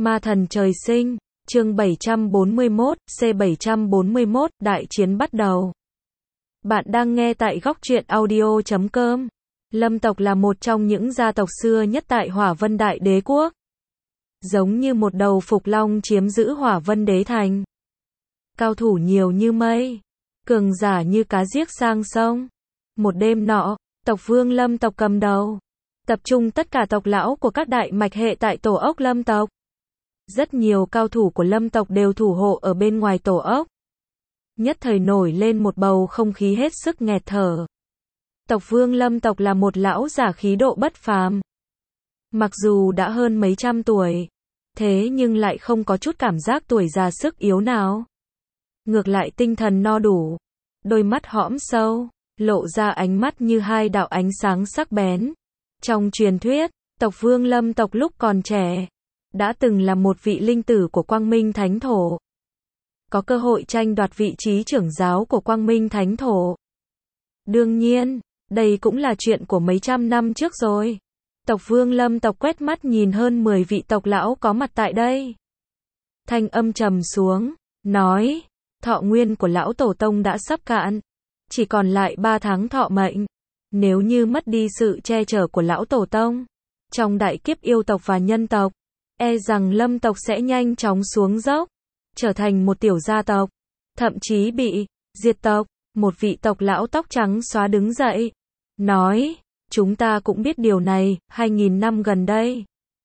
Ma thần trời sinh, chương 741, C741, đại chiến bắt đầu. Bạn đang nghe tại góc truyện audio.com. Lâm tộc là một trong những gia tộc xưa nhất tại Hỏa Vân Đại Đế Quốc. Giống như một đầu phục long chiếm giữ Hỏa Vân Đế Thành. Cao thủ nhiều như mây, cường giả như cá giết sang sông. Một đêm nọ, tộc vương Lâm tộc cầm đầu, tập trung tất cả tộc lão của các đại mạch hệ tại tổ ốc Lâm tộc. Rất nhiều cao thủ của Lâm tộc đều thủ hộ ở bên ngoài tổ ốc. Nhất thời nổi lên một bầu không khí hết sức nghẹt thở. Tộc vương Lâm tộc là một lão giả khí độ bất phàm. Mặc dù đã hơn mấy trăm tuổi, thế nhưng lại không có chút cảm giác tuổi già sức yếu nào. Ngược lại tinh thần no đủ, đôi mắt hõm sâu, lộ ra ánh mắt như hai đạo ánh sáng sắc bén. Trong truyền thuyết, tộc vương Lâm tộc lúc còn trẻ, đã từng là một vị linh tử của Quang Minh Thánh Thổ. Có cơ hội tranh đoạt vị trí trưởng giáo của Quang Minh Thánh Thổ. Đương nhiên, đây cũng là chuyện của mấy trăm năm trước rồi. Tộc vương Lâm tộc quét mắt nhìn hơn 10 vị tộc lão có mặt tại đây. Thanh âm trầm xuống, nói, thọ nguyên của lão tổ tông đã sắp cạn, chỉ còn lại 3 tháng thọ mệnh. Nếu như mất đi sự che chở của lão tổ tông, trong đại kiếp yêu tộc và nhân tộc, e rằng Lâm tộc sẽ nhanh chóng xuống dốc, trở thành một tiểu gia tộc, thậm chí bị diệt tộc. Một vị tộc lão tóc trắng xóa đứng dậy, nói, chúng ta cũng biết điều này, 2000 năm gần đây.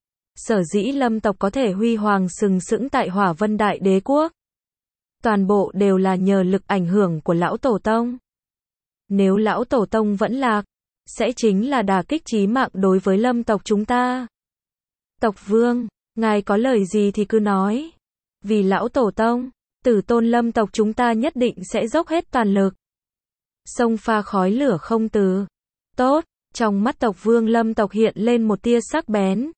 Sở dĩ Lâm tộc có thể huy hoàng sừng sững tại Hỏa Vân Đại Đế Quốc, toàn bộ đều là nhờ lực ảnh hưởng của lão tổ tông. Nếu lão tổ tông vẫn lạc, sẽ chính là đả kích chí mạng đối với Lâm tộc chúng ta. Tộc vương, ngài có lời gì thì cứ nói. Vì lão tổ tông, tử tôn Lâm tộc chúng ta nhất định sẽ dốc hết toàn lực. Sông pha khói lửa không từ. Tốt, trong mắt tộc vương Lâm tộc hiện lên một tia sắc bén.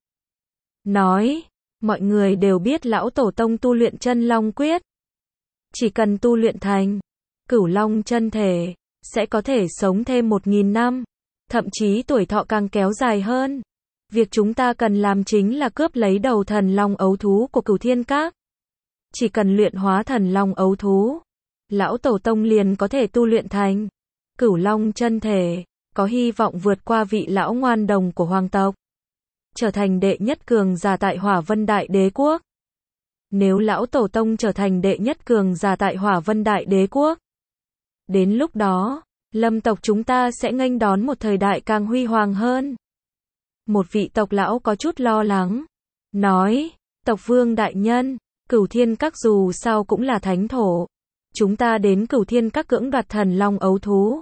Nói, mọi người đều biết lão tổ tông tu luyện chân long quyết. Chỉ cần tu luyện thành cửu long chân thể, sẽ có thể sống thêm 1000 năm, thậm chí tuổi thọ càng kéo dài hơn. Việc chúng ta cần làm chính là cướp lấy đầu thần long ấu thú của Cửu Thiên Các. Chỉ cần luyện hóa thần long ấu thú, lão tổ tông liền có thể tu luyện thành cửu long chân thể, có hy vọng vượt qua vị lão ngoan đồng của hoàng tộc, trở thành đệ nhất cường giả tại Hỏa Vân Đại Đế Quốc. Nếu lão tổ tông trở thành đệ nhất cường giả tại Hỏa Vân Đại Đế Quốc, đến lúc đó, Lâm tộc chúng ta sẽ nghênh đón một thời đại càng huy hoàng hơn. Một vị tộc lão có chút lo lắng, nói, tộc vương đại nhân, Cửu Thiên Các dù sao cũng là thánh thổ. Chúng ta đến Cửu Thiên Các cưỡng đoạt thần long ấu thú,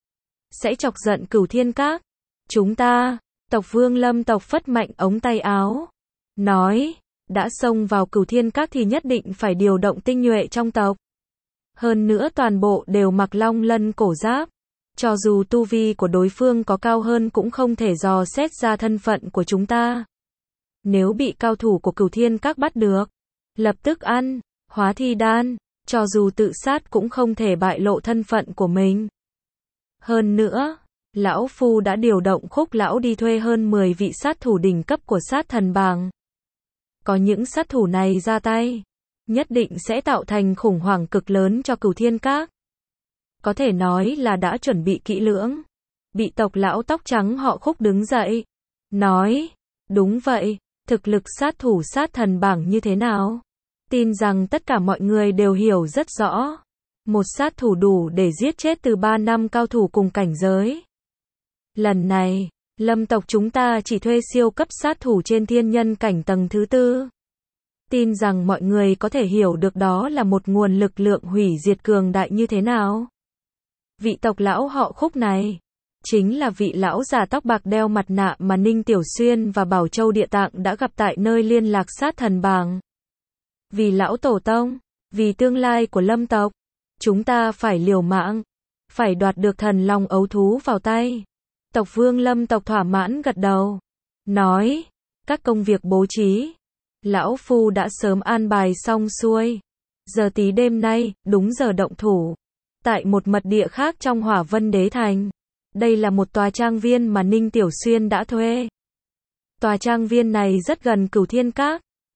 sẽ chọc giận Cửu Thiên Các. Chúng ta, tộc vương Lâm tộc phất mạnh ống tay áo, nói, đã xông vào Cửu Thiên Các thì nhất định phải điều động tinh nhuệ trong tộc. Hơn nữa toàn bộ đều mặc long lân cổ giáp. Cho dù tu vi của đối phương có cao hơn cũng không thể dò xét ra thân phận của chúng ta. Nếu bị cao thủ của Cửu Thiên Các bắt được, lập tức ăn hóa thi đan, cho dù tự sát cũng không thể bại lộ thân phận của mình. Hơn nữa, lão phu đã điều động Khúc lão đi thuê hơn 10 vị sát thủ đỉnh cấp của sát thần bảng. Có những sát thủ này ra tay, nhất định sẽ tạo thành khủng hoảng cực lớn cho Cửu Thiên Các. Có thể nói là đã chuẩn bị kỹ lưỡng. Bị tộc lão tóc trắng họ Khúc đứng dậy, nói, đúng vậy, thực lực sát thủ sát thần bảng như thế nào? Tin rằng tất cả mọi người đều hiểu rất rõ. Một sát thủ đủ để giết chết từ 3 năm cao thủ cùng cảnh giới. Lần này, Lâm tộc chúng ta chỉ thuê siêu cấp sát thủ trên thiên nhân cảnh tầng thứ 4. Tin rằng mọi người có thể hiểu được đó là một nguồn lực lượng hủy diệt cường đại như thế nào. Vị tộc lão họ Khúc này, chính là vị lão già tóc bạc đeo mặt nạ mà Ninh Tiểu Xuyên và Bảo Châu Địa Tạng đã gặp tại nơi liên lạc sát thần bảng. Vì lão tổ tông, vì tương lai của Lâm tộc, chúng ta phải liều mạng, phải đoạt được thần long ấu thú vào tay. Tộc vương Lâm tộc thỏa mãn gật đầu, nói, các công việc bố trí, lão phu đã sớm an bài xong xuôi. Giờ tí đêm nay, đúng giờ động thủ. Tại một mật địa khác trong Hỏa Vân Đế Thành. Đây là một tòa trang viên mà Ninh Tiểu Xuyên đã thuê. Tòa trang viên này rất gần Cửu Thiên Các.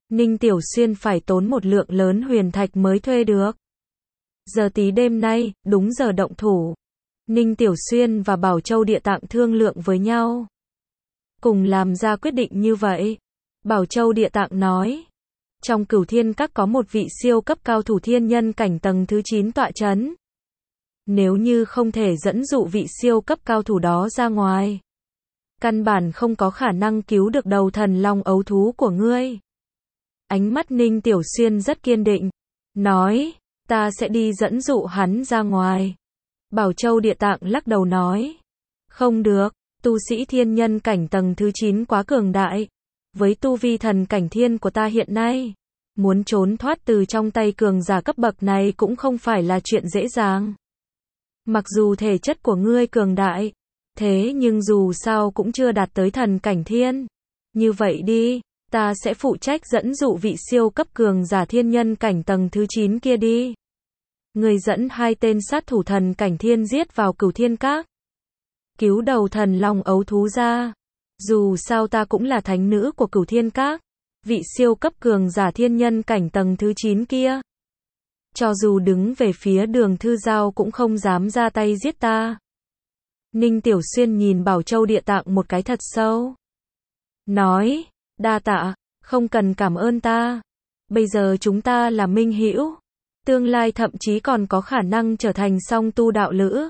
Ninh Tiểu Xuyên phải tốn một lượng lớn huyền thạch mới thuê được. Giờ tí đêm nay, đúng giờ động thủ. Ninh Tiểu Xuyên và Bảo Châu Địa Tạng thương lượng với nhau, cùng làm ra quyết định như vậy. Bảo Châu Địa Tạng nói, trong Cửu Thiên Các có một vị siêu cấp cao thủ thiên nhân cảnh tầng thứ 9 tọa chấn. Nếu như không thể dẫn dụ vị siêu cấp cao thủ đó ra ngoài, căn bản không có khả năng cứu được đầu thần long ấu thú của ngươi. Ánh mắt Ninh Tiểu Xuyên rất kiên định, nói, ta sẽ đi dẫn dụ hắn ra ngoài. Bảo Châu Địa Tạng lắc đầu nói, không được, tu sĩ thiên nhân cảnh tầng thứ 9 quá cường đại. Với tu vi thần cảnh thiên của ta hiện nay, muốn trốn thoát từ trong tay cường giả cấp bậc này cũng không phải là chuyện dễ dàng. Mặc dù thể chất của ngươi cường đại, thế nhưng dù sao cũng chưa đạt tới thần cảnh thiên. Như vậy đi, ta sẽ phụ trách dẫn dụ vị siêu cấp cường giả thiên nhân cảnh tầng thứ 9 kia đi. Người dẫn 2 tên sát thủ thần cảnh thiên giết vào Cửu Thiên Các, cứu đầu thần long ấu thú ra. Dù sao ta cũng là thánh nữ của Cửu Thiên Các, vị siêu cấp cường giả thiên nhân cảnh tầng thứ 9 kia, cho dù đứng về phía Đường Thư Giao cũng không dám ra tay giết ta. Ninh Tiểu Xuyên nhìn Bảo Châu Địa Tạng một cái thật sâu, nói, đa tạ, không cần cảm ơn ta. Bây giờ chúng ta là minh hữu, tương lai thậm chí còn có khả năng trở thành song tu đạo lữ.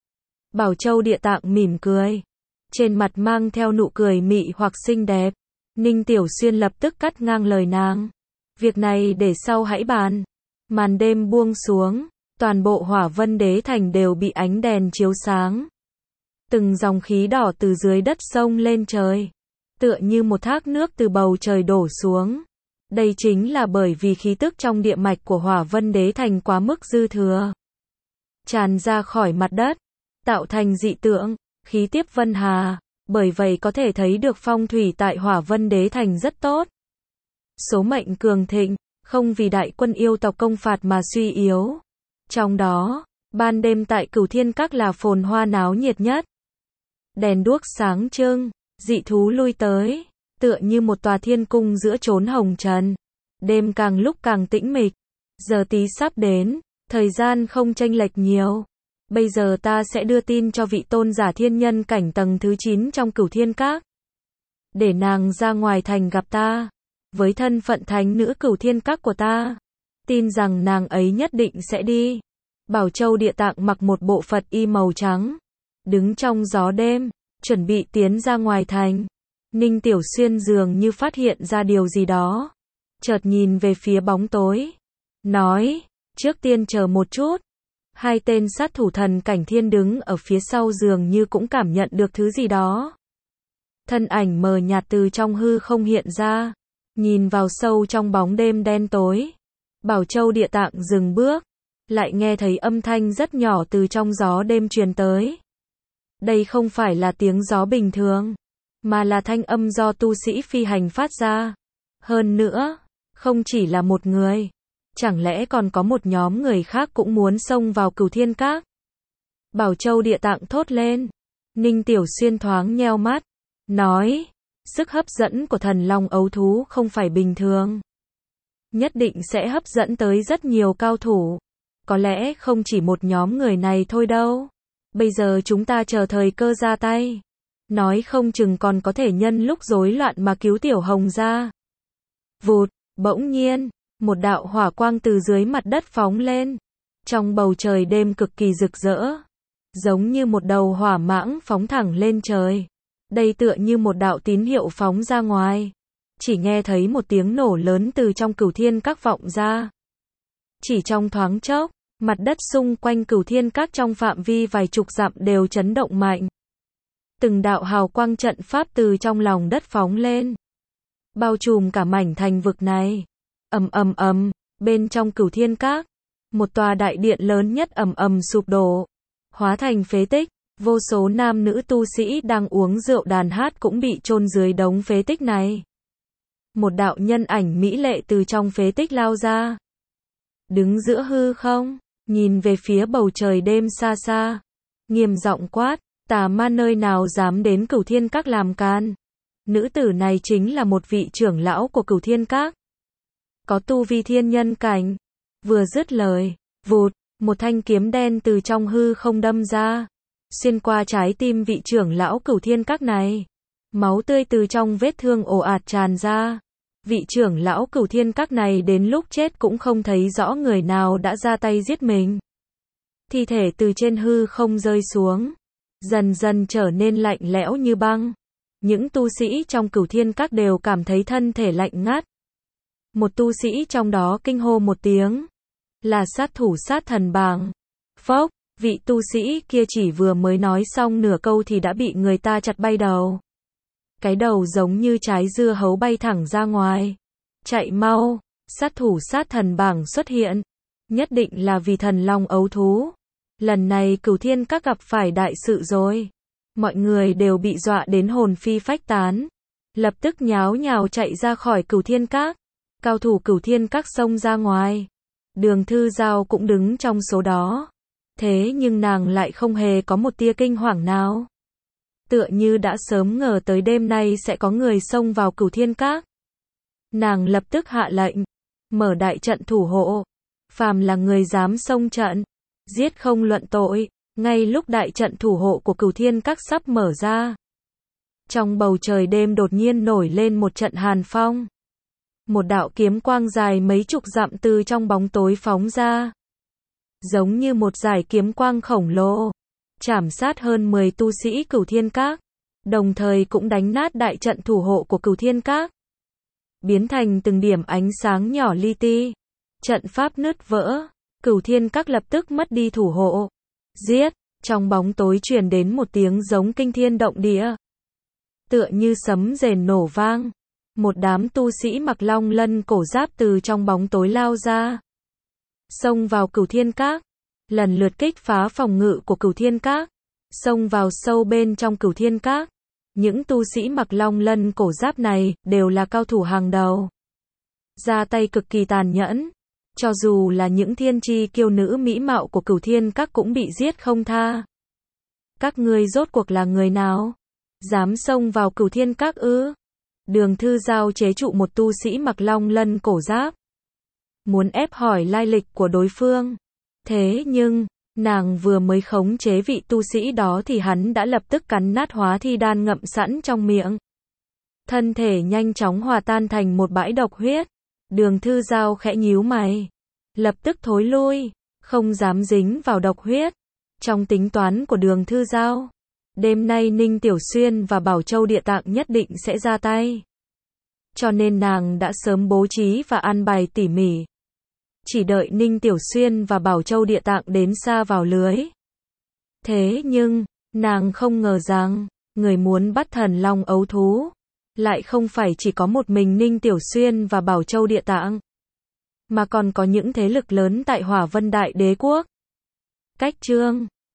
Bảo Châu Địa Tạng mỉm cười, trên mặt mang theo nụ cười mị hoặc xinh đẹp. Ninh Tiểu Xuyên lập tức cắt ngang lời nàng, việc này để sau hãy bàn. Màn đêm buông xuống, toàn bộ Hỏa Vân Đế Thành đều bị ánh đèn chiếu sáng. Từng dòng khí đỏ từ dưới đất sông lên trời, tựa như một thác nước từ bầu trời đổ xuống. Đây chính là bởi vì khí tức trong địa mạch của Hỏa Vân Đế Thành quá mức dư thừa, tràn ra khỏi mặt đất, tạo thành dị tượng, khí tiếp vân hà. Bởi vậy có thể thấy được phong thủy tại Hỏa Vân Đế Thành rất tốt. Số mệnh cường thịnh, không vì đại quân yêu tộc công phạt mà suy yếu. Trong đó, ban đêm tại Cửu Thiên Các là phồn hoa náo nhiệt nhất. Đèn đuốc sáng trưng, dị thú lui tới, tựa như một tòa thiên cung giữa chốn hồng trần. Đêm càng lúc càng tĩnh mịch. Giờ tí sắp đến, thời gian không chênh lệch nhiều. Bây giờ ta sẽ đưa tin cho vị tôn giả thiên nhân cảnh tầng thứ 9 trong Cửu Thiên Các, để nàng ra ngoài thành gặp ta. Với thân phận thánh nữ Cửu Thiên Các của ta, tin rằng nàng ấy nhất định sẽ đi. Bảo Châu Địa Tạng mặc một bộ Phật y màu trắng, đứng trong gió đêm, chuẩn bị tiến ra ngoài thành. Ninh Tiểu Xuyên dường như phát hiện ra điều gì đó, chợt nhìn về phía bóng tối, nói, trước tiên chờ một chút. 2 tên sát thủ thần cảnh thiên đứng ở phía sau dường như cũng cảm nhận được thứ gì đó. Thân ảnh mờ nhạt từ trong hư không hiện ra, nhìn vào sâu trong bóng đêm đen tối. Bảo Châu Địa Tạng dừng bước, lại nghe thấy âm thanh rất nhỏ từ trong gió đêm truyền tới. Đây không phải là tiếng gió bình thường, mà là thanh âm do tu sĩ phi hành phát ra. Hơn nữa, không chỉ là một người, chẳng lẽ còn có một nhóm người khác cũng muốn xông vào Cửu Thiên Các? Bảo Châu Địa Tạng thốt lên. Ninh Tiểu Xuyên thoáng nheo mắt, nói, sức hấp dẫn của thần long ấu thú không phải bình thường. Nhất định sẽ hấp dẫn tới rất nhiều cao thủ. Có lẽ không chỉ một nhóm người này thôi đâu. Bây giờ chúng ta chờ thời cơ ra tay. Nói không chừng còn có thể nhân lúc rối loạn mà cứu Tiểu Hồng ra. Vụt, bỗng nhiên, một đạo hỏa quang từ dưới mặt đất phóng lên. Trong bầu trời đêm cực kỳ rực rỡ, giống như một đầu hỏa mãng phóng thẳng lên trời. Đây tựa như một đạo tín hiệu phóng ra ngoài. Chỉ nghe thấy một tiếng nổ lớn từ trong Cửu Thiên Các vọng ra. Chỉ trong thoáng chốc, mặt đất xung quanh Cửu Thiên Các trong phạm vi vài chục dặm đều chấn động mạnh. Từng đạo hào quang trận pháp từ trong lòng đất phóng lên, bao trùm cả mảnh thành vực này. Ầm ầm ầm, bên trong Cửu Thiên Các, một tòa đại điện lớn nhất ầm ầm sụp đổ, hóa thành phế tích. Vô số nam nữ tu sĩ đang uống rượu đàn hát cũng bị chôn dưới đống phế tích này. Một đạo nhân ảnh mỹ lệ từ trong phế tích lao ra, đứng giữa hư không, nhìn về phía bầu trời đêm xa xa, nghiêm giọng quát, tà ma nơi nào dám đến Cửu Thiên Các làm can. Nữ tử này chính là một vị trưởng lão của Cửu Thiên Các, có tu vi thiên nhân cảnh. Vừa dứt lời, vụt, một thanh kiếm đen từ trong hư không đâm ra, xuyên qua trái tim vị trưởng lão Cửu Thiên Các này. Máu tươi từ trong vết thương ồ ạt tràn ra. Vị trưởng lão Cửu Thiên Các này đến lúc chết cũng không thấy rõ người nào đã ra tay giết mình. Thi thể từ trên hư không rơi xuống, dần dần trở nên lạnh lẽo như băng. Những tu sĩ trong Cửu Thiên Các đều cảm thấy thân thể lạnh ngắt. Một tu sĩ trong đó kinh hô một tiếng, là sát thủ Sát Thần Bảng. Phốc, vị tu sĩ kia chỉ vừa mới nói xong nửa câu thì đã bị người ta chặt bay đầu. Cái đầu giống như trái dưa hấu bay thẳng ra ngoài. Chạy mau, sát thủ Sát Thần Bảng xuất hiện. Nhất định là vì thần long ấu thú. Lần này Cửu Thiên Các gặp phải đại sự rồi. Mọi người đều bị dọa đến hồn phi phách tán. Lập tức nháo nhào chạy ra khỏi Cửu Thiên Các. Cao thủ Cửu Thiên Các xông ra ngoài. Đường Thư Giao cũng đứng trong số đó. Thế nhưng nàng lại không hề có một tia kinh hoàng nào. Tựa như đã sớm ngờ tới đêm nay sẽ có người xông vào Cửu Thiên Các. Nàng lập tức hạ lệnh, mở đại trận thủ hộ. Phàm là người dám xông trận, giết không luận tội. Ngay lúc đại trận thủ hộ của Cửu Thiên Các sắp mở ra, trong bầu trời đêm đột nhiên nổi lên một trận hàn phong. Một đạo kiếm quang dài mấy chục dặm từ trong bóng tối phóng ra. Giống như một dải kiếm quang khổng lồ, chảm sát hơn 10 tu sĩ Cửu Thiên Các, đồng thời cũng đánh nát đại trận thủ hộ của Cửu Thiên Các. Biến thành từng điểm ánh sáng nhỏ li ti. Trận pháp nứt vỡ, Cửu Thiên Các lập tức mất đi thủ hộ. Giết, trong bóng tối truyền đến một tiếng giống kinh thiên động địa. Tựa như sấm rền nổ vang. Một đám tu sĩ mặc long lân cổ giáp từ trong bóng tối lao ra, xông vào Cửu Thiên Các, lần lượt kích phá phòng ngự của Cửu Thiên Các, xông vào sâu bên trong Cửu Thiên Các. Những tu sĩ mặc long lân cổ giáp này đều là cao thủ hàng đầu, ra tay cực kỳ tàn nhẫn. Cho dù là những thiên chi kiêu nữ mỹ mạo của Cửu Thiên Các cũng bị giết không tha. Các ngươi rốt cuộc là người nào? Dám xông vào Cửu Thiên Các ư? Đường Thư Giao chế trụ một tu sĩ mặc long lân cổ giáp, muốn ép hỏi lai lịch của đối phương. Thế nhưng, nàng vừa mới khống chế vị tu sĩ đó thì hắn đã lập tức cắn nát hóa thi đan ngậm sẵn trong miệng. Thân thể nhanh chóng hòa tan thành một bãi độc huyết. Đường Thư Giao khẽ nhíu mày, lập tức thối lui, không dám dính vào độc huyết. Trong tính toán của Đường Thư Giao, đêm nay Ninh Tiểu Xuyên và Bảo Châu Địa Tạng nhất định sẽ ra tay. Cho nên nàng đã sớm bố trí và an bài tỉ mỉ. Chỉ đợi Ninh Tiểu Xuyên và Bảo Châu Địa Tạng đến sa vào lưới. Thế nhưng, nàng không ngờ rằng, người muốn bắt thần long ấu thú, lại không phải chỉ có một mình Ninh Tiểu Xuyên và Bảo Châu Địa Tạng, mà còn có những thế lực lớn tại Hỏa Vân Đại Đế Quốc. Cách chương